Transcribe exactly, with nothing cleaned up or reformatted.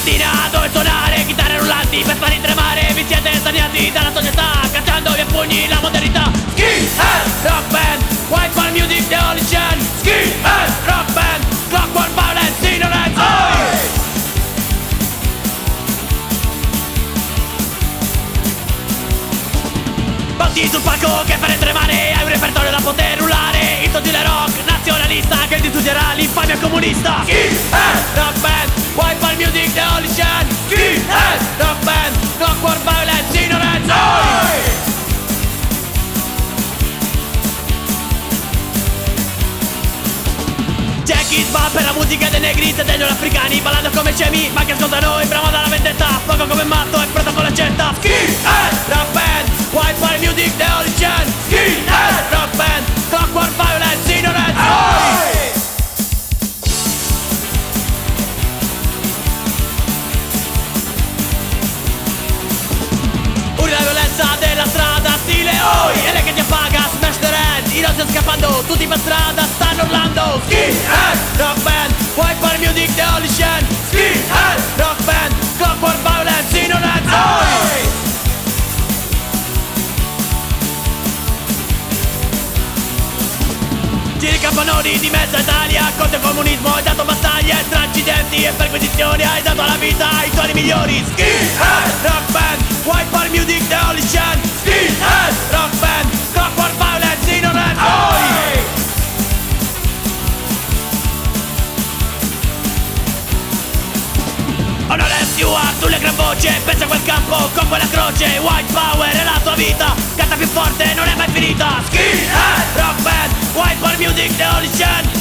cantina dove suonare chitarre rullanti per far intremare. Vi siete stagnati dalla società, cacciandovi a pugni la modernità. Skinhead, rock band, white power music, the only chance. Skinhead, rock band, clockwork violence, ignorance. Oh! Botti sul palco che farete tremare, hai un repertorio da poter rullare. Il tuo stile rock nazionalista che distruggerà l'infamia comunista. Skinhead, rock band, white power music, the only chance. Skinhead, rock band, clockwork violence, ignorance. Oh! Jackie va per la musica dei negri e degli nordafricani, ballando come scemi ma che ascoltano il bramo dalla vendetta. Poco come matto e pronto con l'accetta. Skinhead, rock band, white power music, the only chance. Skinhead, rock band, clockwork violence, ignorance. Oh! Urla la violenza della strada, stile oi, e lei che ti appaga, smash the head. I rossi scappando, tutti per strada stanno urlando. Skinhead, rock band, white power music, the only chance. Skinhead, rock band, clockwork violence, ignorance. Oh! Giri campanoni di mezza Italia contro il comunismo, hai dato battaglie tra incidenti e perquisizioni, hai dato la vita ai tuoi migliori. Skinhead, rock band, white power music, the only chance. Skinhead, rock band, clockwork violence, ignorance. Oh! Onore Stewart sulle gran voce, pensa a quel campo con quella croce. White power è la tua vita, canta più forte, non è mai finita. Skinhead, rock band, white power music, the only chance.